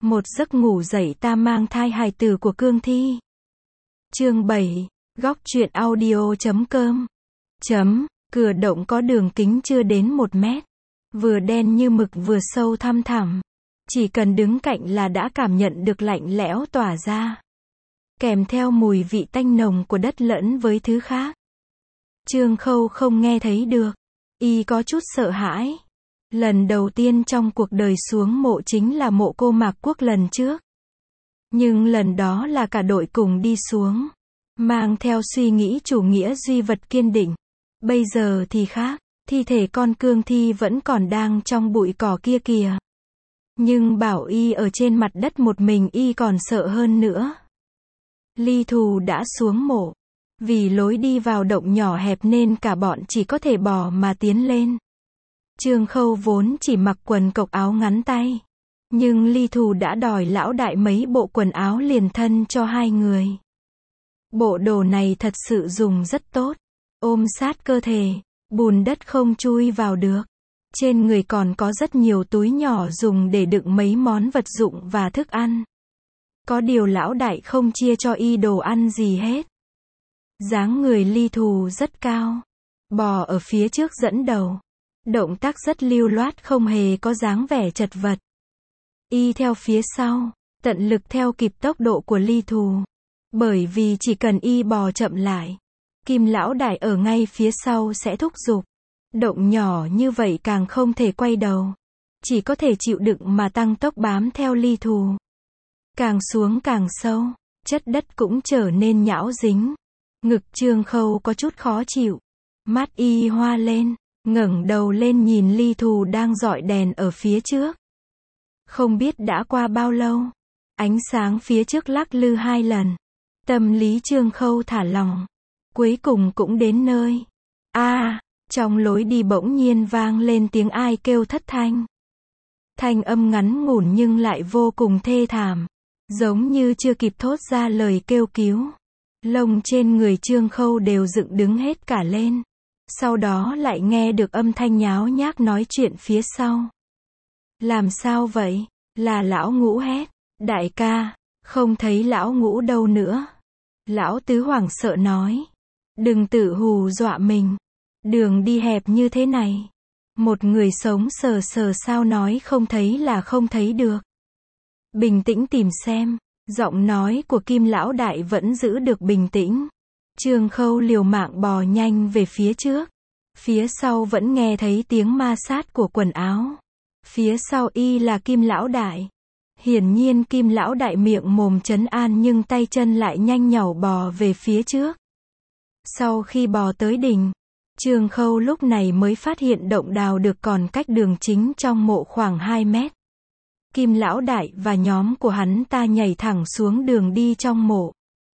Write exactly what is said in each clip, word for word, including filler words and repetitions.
Một giấc ngủ dậy ta mang thai hài tử của Cương Thi. Chương bảy, góc truyện audio chấm com. Chấm, cửa động có đường kính chưa đến một mét. Vừa đen như mực vừa sâu thăm thẳm. Chỉ cần đứng cạnh là đã cảm nhận được lạnh lẽo tỏa ra. Kèm theo mùi vị tanh nồng của đất lẫn với thứ khác. Trương Khâu không nghe thấy được. Y có chút sợ hãi. Lần đầu tiên trong cuộc đời xuống mộ chính là mộ cô Mạc Quốc lần trước. Nhưng lần đó là cả đội cùng đi xuống. Mang theo suy nghĩ chủ nghĩa duy vật kiên định. Bây giờ thì khác. Thi thể con Cương Thi vẫn còn đang trong bụi cỏ kia kìa. Nhưng bảo Y ở trên mặt đất một mình Y còn sợ hơn nữa. Ly Thù đã xuống mộ. Vì lối đi vào động nhỏ hẹp nên cả bọn chỉ có thể bò mà tiến lên. Trương Khâu vốn chỉ mặc quần cộc áo ngắn tay. Nhưng Ly Thù đã đòi lão đại mấy bộ quần áo liền thân cho hai người. Bộ đồ này thật sự dùng rất tốt. Ôm sát cơ thể, bùn đất không chui vào được. Trên người còn có rất nhiều túi nhỏ dùng để đựng mấy món vật dụng và thức ăn. Có điều lão đại không chia cho Y đồ ăn gì hết. Dáng người Ly Thù rất cao. Bò ở phía trước dẫn đầu. Động tác rất lưu loát không hề có dáng vẻ chật vật. Y theo phía sau, tận lực theo kịp tốc độ của Ly Thù. Bởi vì chỉ cần Y bò chậm lại, Kim lão đại ở ngay phía sau sẽ thúc giục. Động nhỏ như vậy càng không thể quay đầu. Chỉ có thể chịu đựng mà tăng tốc bám theo Ly Thù. Càng xuống càng sâu, chất đất cũng trở nên nhão dính. Ngực Trương Khâu có chút khó chịu. Mắt Y hoa lên, ngẩng đầu lên nhìn Ly Thù đang dọi đèn ở phía trước. Không biết đã qua bao lâu. Ánh sáng phía trước lắc lư hai lần. Tâm lý Trương Khâu thả lỏng. Cuối cùng cũng đến nơi. A, à, trong lối đi bỗng nhiên vang lên tiếng ai kêu thất thanh. Thanh âm ngắn ngủn nhưng lại vô cùng thê thảm. Giống như chưa kịp thốt ra lời kêu cứu. Lông trên người Trương Khâu đều dựng đứng hết cả lên. Sau đó lại nghe được âm thanh nháo nhác nói chuyện phía sau. Làm sao vậy? Là lão Ngũ hét. Đại ca, không thấy lão Ngũ đâu nữa. Lão Tứ hoảng sợ nói. Đừng tự hù dọa mình. Đường đi hẹp như thế này. Một người sống sờ sờ sao nói không thấy là không thấy được. Bình tĩnh tìm xem. Giọng nói của Kim lão đại vẫn giữ được bình tĩnh. Trương Khâu liều mạng bò nhanh về phía trước. Phía sau vẫn nghe thấy tiếng ma sát của quần áo. Phía sau Y là Kim lão đại. Hiển nhiên Kim lão đại miệng mồm trấn an nhưng tay chân lại nhanh nhảu bò về phía trước. Sau khi bò tới đỉnh, Trương Khâu lúc này mới phát hiện động đào được còn cách đường chính trong mộ khoảng hai mét. Kim lão đại và nhóm của hắn ta nhảy thẳng xuống đường đi trong mộ.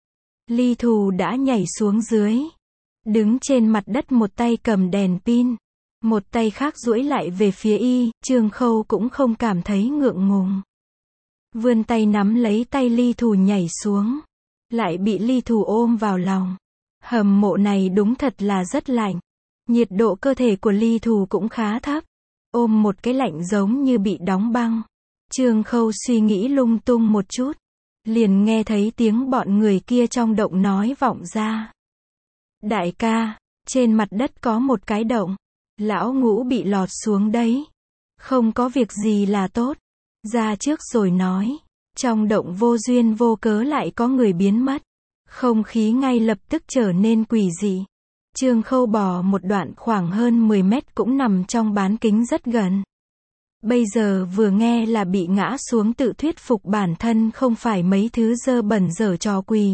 Ly Thù đã nhảy xuống dưới. Đứng trên mặt đất một tay cầm đèn pin. Một tay khác duỗi lại về phía Y, Trương Khâu cũng không cảm thấy ngượng ngùng. Vươn tay nắm lấy tay Ly Thù nhảy xuống. Lại bị Ly Thù ôm vào lòng. Hầm mộ này đúng thật là rất lạnh. Nhiệt độ cơ thể của Ly Thù cũng khá thấp. Ôm một cái lạnh giống như bị đóng băng. Trương Khâu suy nghĩ lung tung một chút. Liền nghe thấy tiếng bọn người kia trong động nói vọng ra. Đại ca, trên mặt đất có một cái động. Lão Ngũ bị lọt xuống đấy. Không có việc gì là tốt. Ra trước rồi nói. Trong động vô duyên vô cớ lại có người biến mất. Không khí ngay lập tức trở nên quỷ dị. Trương Khâu bò một đoạn khoảng hơn mười mét cũng nằm trong bán kính rất gần. Bây giờ vừa nghe là bị ngã xuống tự thuyết phục bản thân không phải mấy thứ dơ bẩn dở trò quỷ.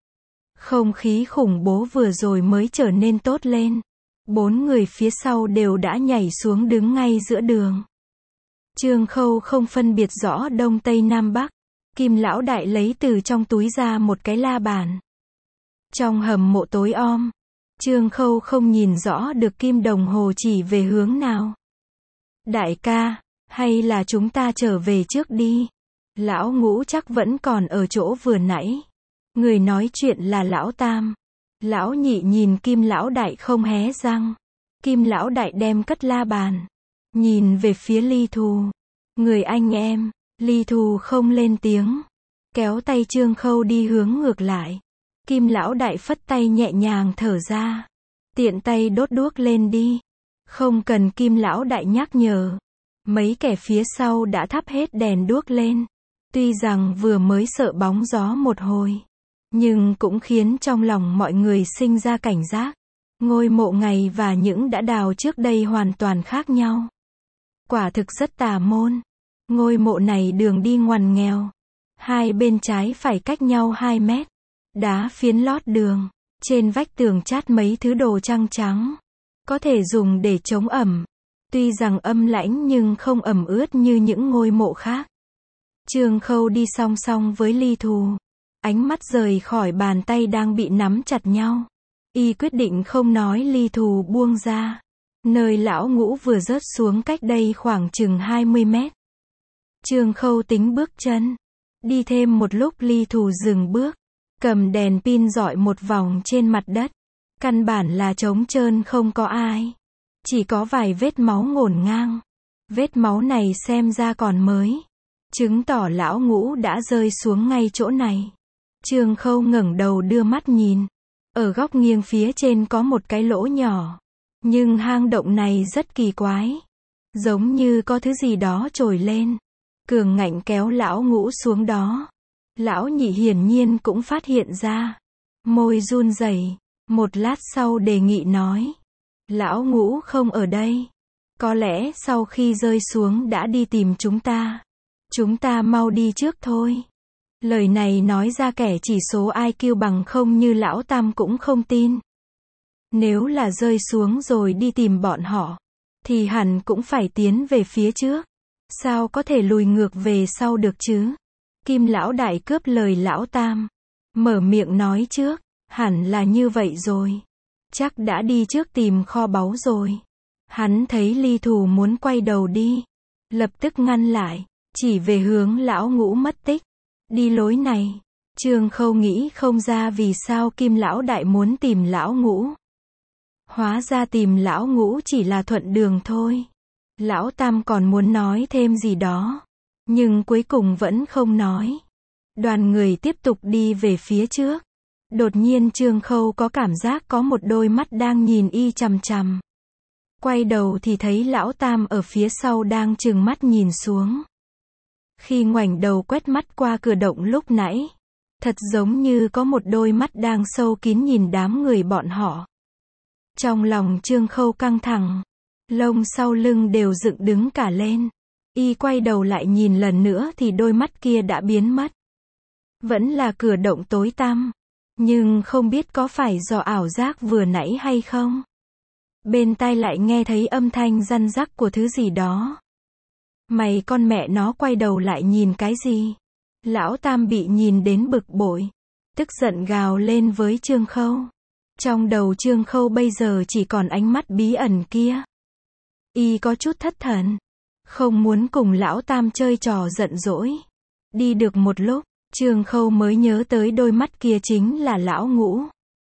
Không khí khủng bố vừa rồi mới trở nên tốt lên. Bốn người phía sau đều đã nhảy xuống đứng ngay giữa đường. Trương Khâu không phân biệt rõ đông tây nam bắc. Kim lão đại lấy từ trong túi ra một cái la bàn. Trong hầm mộ tối om, Trương Khâu không nhìn rõ được kim đồng hồ chỉ về hướng nào. Đại ca, hay là chúng ta trở về trước đi. Lão Ngũ chắc vẫn còn ở chỗ vừa nãy. Người nói chuyện là lão Tam. Lão Nhị nhìn Kim lão đại không hé răng. Kim lão đại đem cất la bàn. Nhìn về phía Ly Thù. Người anh em, Ly Thù không lên tiếng, kéo tay Trương Khâu đi hướng ngược lại. Kim lão đại phất tay nhẹ nhàng thở ra. Tiện tay đốt đuốc lên đi. Không cần Kim lão đại nhắc nhở. Mấy kẻ phía sau đã thắp hết đèn đuốc lên. Tuy rằng vừa mới sợ bóng gió một hồi, nhưng cũng khiến trong lòng mọi người sinh ra cảnh giác. Ngôi mộ ngày và những đã đào trước đây hoàn toàn khác nhau. Quả thực rất tà môn. Ngôi mộ này đường đi ngoằn nghèo. Hai bên trái phải cách nhau hai mét. Đá phiến lót đường. Trên vách tường chát mấy thứ đồ trăng trắng. Có thể dùng để chống ẩm. Tuy rằng âm lãnh nhưng không ẩm ướt như những ngôi mộ khác. Trương Khâu đi song song với Ly Thù. Ánh mắt rời khỏi bàn tay đang bị nắm chặt nhau. Y quyết định không nói Ly Thù buông ra. Nơi lão Ngũ vừa rớt xuống cách đây khoảng chừng hai mươi mét. Trương Khâu tính bước chân. Đi thêm một lúc Ly Thù dừng bước. Cầm đèn pin dọi một vòng trên mặt đất. Căn bản là trống trơn không có ai. Chỉ có vài vết máu ngổn ngang. Vết máu này xem ra còn mới. Chứng tỏ lão Ngũ đã rơi xuống ngay chỗ này. Trương Khâu ngẩng đầu đưa mắt nhìn. Ở góc nghiêng phía trên có một cái lỗ nhỏ. Nhưng hang động này rất kỳ quái. Giống như có thứ gì đó trồi lên. Cường ngạnh kéo lão Ngũ xuống đó. Lão Nhị hiển nhiên cũng phát hiện ra. Môi run rẩy. Một lát sau đề nghị nói. Lão Ngũ không ở đây. Có lẽ sau khi rơi xuống đã đi tìm chúng ta. Chúng ta mau đi trước thôi. Lời này nói ra kẻ chỉ số i kiu bằng không như lão Tam cũng không tin. Nếu là rơi xuống rồi đi tìm bọn họ, thì hẳn cũng phải tiến về phía trước. Sao có thể lùi ngược về sau được chứ? Kim lão đại cướp lời lão Tam. Mở miệng nói trước, hẳn là như vậy rồi. Chắc đã đi trước tìm kho báu rồi. Hắn thấy Ly Thù muốn quay đầu đi. Lập tức ngăn lại, chỉ về hướng lão Ngũ mất tích. Đi lối này. Trương Khâu nghĩ không ra vì sao Kim lão đại muốn tìm lão Ngũ. Hóa ra tìm lão Ngũ chỉ là thuận đường thôi. Lão Tam còn muốn nói thêm gì đó. Nhưng cuối cùng vẫn không nói. Đoàn người tiếp tục đi về phía trước. Đột nhiên Trương Khâu có cảm giác có một đôi mắt đang nhìn y chằm chằm. Quay đầu thì thấy lão Tam ở phía sau đang trừng mắt nhìn xuống. Khi ngoảnh đầu quét mắt qua cửa động lúc nãy, thật giống như có một đôi mắt đang sâu kín nhìn đám người bọn họ. Trong lòng Trương Khâu căng thẳng, lông sau lưng đều dựng đứng cả lên. Y quay đầu lại nhìn lần nữa thì đôi mắt kia đã biến mất. Vẫn là cửa động tối tăm, nhưng không biết có phải do ảo giác vừa nãy hay không. Bên tai lại nghe thấy âm thanh răn rắc của thứ gì đó. Mày con mẹ nó quay đầu lại nhìn cái gì? Lão Tam bị nhìn đến bực bội, tức giận gào lên với Trương Khâu. Trong đầu Trương Khâu bây giờ chỉ còn ánh mắt bí ẩn kia. Y có chút thất thần, không muốn cùng lão Tam chơi trò giận dỗi. Đi được một lúc, Trương Khâu mới nhớ tới đôi mắt kia chính là lão Ngũ.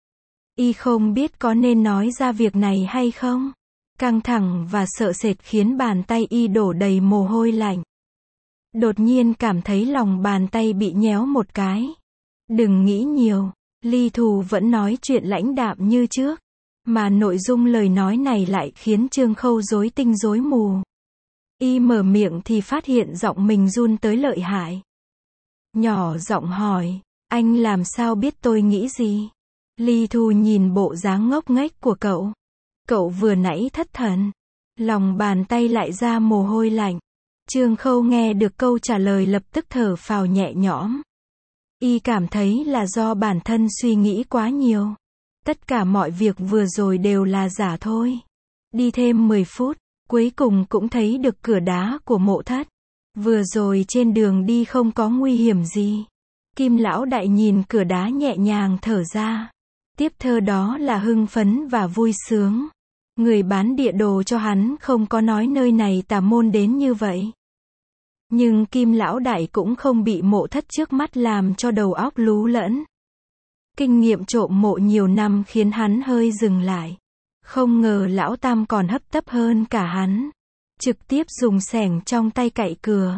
Y không biết có nên nói ra việc này hay không. Căng thẳng và sợ sệt khiến bàn tay y đổ đầy mồ hôi lạnh. Đột nhiên cảm thấy lòng bàn tay bị nhéo một cái. Đừng nghĩ nhiều, Ly Thù vẫn nói chuyện lãnh đạm như trước. Mà nội dung lời nói này lại khiến Trương Khâu rối tinh rối mù. Y mở miệng thì phát hiện giọng mình run tới lợi hại. Nhỏ giọng hỏi, anh làm sao biết tôi nghĩ gì? Ly Thù nhìn bộ dáng ngốc nghếch của cậu. Cậu vừa nãy thất thần. Lòng bàn tay lại ra mồ hôi lạnh. Trương Khâu nghe được câu trả lời lập tức thở phào nhẹ nhõm. Y cảm thấy là do bản thân suy nghĩ quá nhiều. Tất cả mọi việc vừa rồi đều là giả thôi. Đi thêm mười phút, cuối cùng cũng thấy được cửa đá của mộ thất. Vừa rồi trên đường đi không có nguy hiểm gì. Kim lão đại nhìn cửa đá nhẹ nhàng thở ra. Tiếp theo đó là hưng phấn và vui sướng. Người bán địa đồ cho hắn không có nói nơi này tà môn đến như vậy. Nhưng Kim lão đại cũng không bị mộ thất trước mắt làm cho đầu óc lú lẫn. Kinh nghiệm trộm mộ nhiều năm khiến hắn hơi dừng lại. Không ngờ lão Tam còn hấp tấp hơn cả hắn. Trực tiếp dùng xẻng trong tay cạy cửa.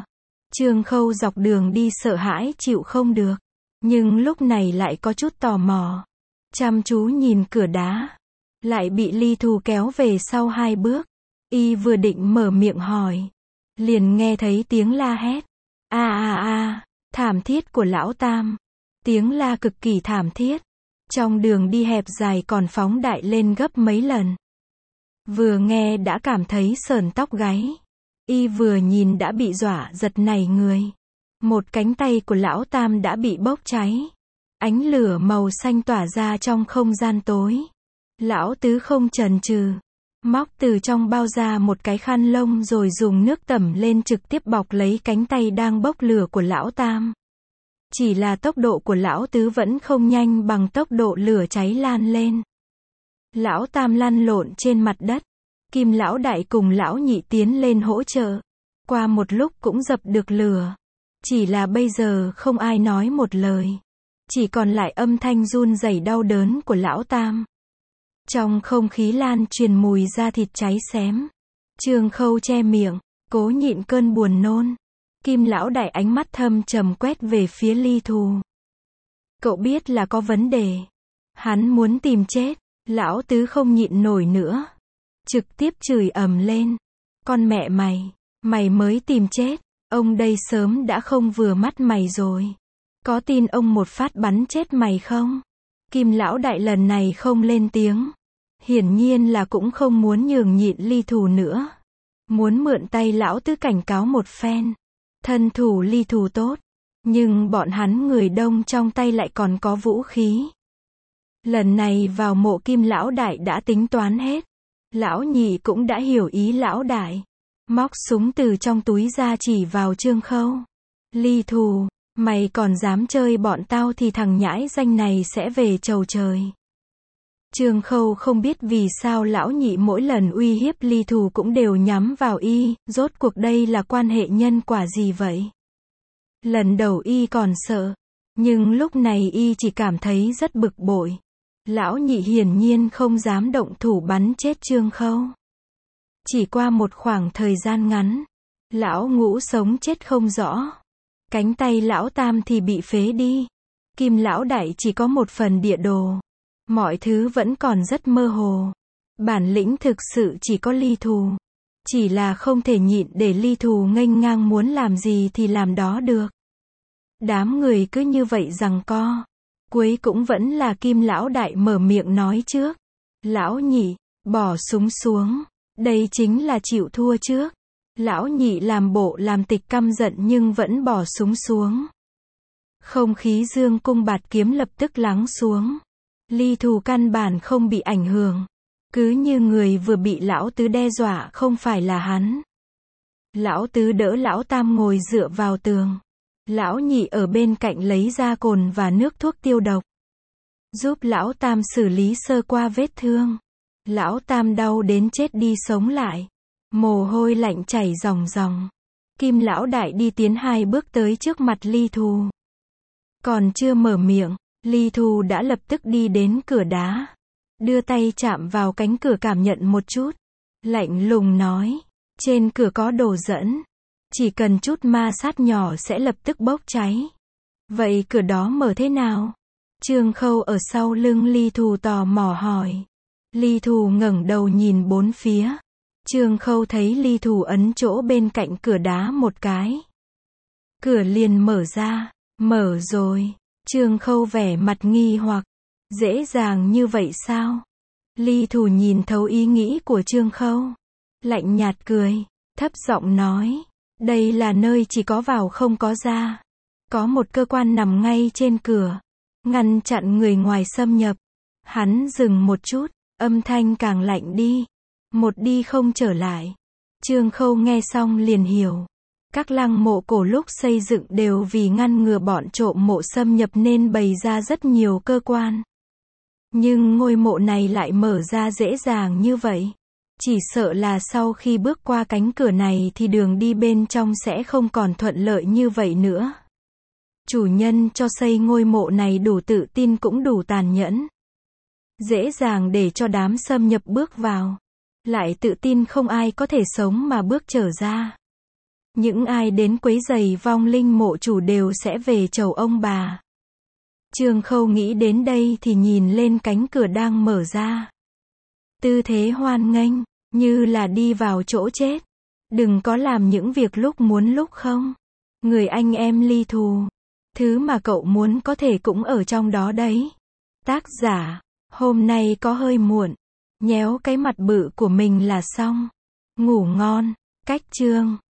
Trương Khâu dọc đường đi sợ hãi chịu không được, nhưng lúc này lại có chút tò mò. Chăm chú nhìn cửa đá, lại bị Ly Thù kéo về sau hai bước. Y vừa định mở miệng hỏi, liền nghe thấy tiếng la hét. A a a, thảm thiết của lão Tam. Tiếng la cực kỳ thảm thiết. Trong đường đi hẹp dài còn phóng đại lên gấp mấy lần. Vừa nghe đã cảm thấy sởn tóc gáy. Y vừa nhìn đã bị dọa giật nảy người. Một cánh tay của lão Tam đã bị bốc cháy. Ánh lửa màu xanh tỏa ra trong không gian tối. Lão Tứ không chần chừ, móc từ trong bao ra một cái khăn lông rồi dùng nước tẩm lên trực tiếp bọc lấy cánh tay đang bốc lửa của lão Tam. Chỉ là tốc độ của lão Tứ vẫn không nhanh bằng tốc độ lửa cháy lan lên. Lão Tam lăn lộn trên mặt đất. Kim lão đại cùng lão nhị tiến lên hỗ trợ. Qua một lúc cũng dập được lửa. Chỉ là bây giờ không ai nói một lời. Chỉ còn lại âm thanh run rẩy đau đớn của lão Tam. Trong không khí lan truyền mùi da thịt cháy xém. Trương Khâu che miệng, cố nhịn cơn buồn nôn. Kim lão đại ánh mắt thâm trầm quét về phía Ly Thù. Cậu biết là có vấn đề. Hắn muốn tìm chết. Lão Tứ không nhịn nổi nữa. Trực tiếp chửi ầm lên. Con mẹ mày, mày mới tìm chết. Ông đây sớm đã không vừa mắt mày rồi. Có tin ông một phát bắn chết mày không? Kim lão đại lần này không lên tiếng. Hiển nhiên là cũng không muốn nhường nhịn Ly Thù nữa. Muốn mượn tay lão Tứ cảnh cáo một phen. Thân thủ Ly Thù tốt. Nhưng bọn hắn người đông trong tay lại còn có vũ khí. Lần này vào mộ Kim lão đại đã tính toán hết. Lão nhị cũng đã hiểu ý lão đại. Móc súng từ trong túi ra chỉ vào Trương Khâu. Ly Thù, mày còn dám chơi bọn tao thì thằng nhãi danh này sẽ về chầu trời. Trương Khâu không biết vì sao lão nhị mỗi lần uy hiếp Ly Thù cũng đều nhắm vào y, rốt cuộc đây là quan hệ nhân quả gì vậy? Lần đầu y còn sợ, nhưng lúc này y chỉ cảm thấy rất bực bội. Lão nhị hiển nhiên không dám động thủ bắn chết Trương Khâu. Chỉ qua một khoảng thời gian ngắn, lão ngũ sống chết không rõ. Cánh tay lão Tam thì bị phế đi. Kim lão đại chỉ có một phần địa đồ. Mọi thứ vẫn còn rất mơ hồ. Bản lĩnh thực sự chỉ có Ly Thù. Chỉ là không thể nhịn để Ly Thù nghênh ngang muốn làm gì thì làm đó được. Đám người cứ như vậy giằng co. Cuối cũng vẫn là Kim lão đại mở miệng nói trước. Lão nhị, bỏ súng xuống. Đây chính là chịu thua trước. Lão nhị làm bộ làm tịch căm giận nhưng vẫn bỏ súng xuống. Không khí dương cung bạt kiếm lập tức lắng xuống. Ly Thù căn bản không bị ảnh hưởng. Cứ như người vừa bị lão Tứ đe dọa không phải là hắn. Lão Tứ đỡ lão Tam ngồi dựa vào tường. Lão nhị ở bên cạnh lấy ra cồn và nước thuốc tiêu độc. Giúp lão Tam xử lý sơ qua vết thương. Lão Tam đau đến chết đi sống lại. Mồ hôi lạnh chảy ròng ròng. Kim lão đại đi tiến hai bước tới trước mặt Ly Thù. Còn chưa mở miệng, Ly Thù đã lập tức đi đến cửa đá. Đưa tay chạm vào cánh cửa cảm nhận một chút. Lạnh lùng nói, trên cửa có đồ dẫn. Chỉ cần chút ma sát nhỏ sẽ lập tức bốc cháy. Vậy cửa đó mở thế nào? Trương Khâu ở sau lưng Ly Thù tò mò hỏi. Ly Thù ngẩng đầu nhìn bốn phía. Trương Khâu thấy Ly Thù ấn chỗ bên cạnh cửa đá một cái. Cửa liền mở ra. Mở rồi. Trương Khâu vẻ mặt nghi hoặc. Dễ dàng như vậy sao? Ly Thù nhìn thấu ý nghĩ của Trương Khâu. Lạnh nhạt cười. Thấp giọng nói. Đây là nơi chỉ có vào không có ra. Có một cơ quan nằm ngay trên cửa. Ngăn chặn người ngoài xâm nhập. Hắn dừng một chút. Âm thanh càng lạnh đi. Một đi không trở lại. Trương Khâu nghe xong liền hiểu. Các lăng mộ cổ lúc xây dựng đều vì ngăn ngừa bọn trộm mộ xâm nhập nên bày ra rất nhiều cơ quan. Nhưng ngôi mộ này lại mở ra dễ dàng như vậy. Chỉ sợ là sau khi bước qua cánh cửa này thì đường đi bên trong sẽ không còn thuận lợi như vậy nữa. Chủ nhân cho xây ngôi mộ này đủ tự tin cũng đủ tàn nhẫn. Dễ dàng để cho đám xâm nhập bước vào. Lại tự tin không ai có thể sống mà bước trở ra. Những ai đến quấy rầy vong linh mộ chủ đều sẽ về chầu ông bà. Trương Khâu nghĩ đến đây thì nhìn lên cánh cửa đang mở ra. Tư thế hoan nghênh, như là đi vào chỗ chết. Đừng có làm những việc lúc muốn lúc không. Người anh em ly thù. Thứ mà cậu muốn có thể cũng ở trong đó đấy. Tác giả, hôm nay có hơi muộn. Nhéo cái mặt bự của mình là xong. Ngủ ngon. Cách chương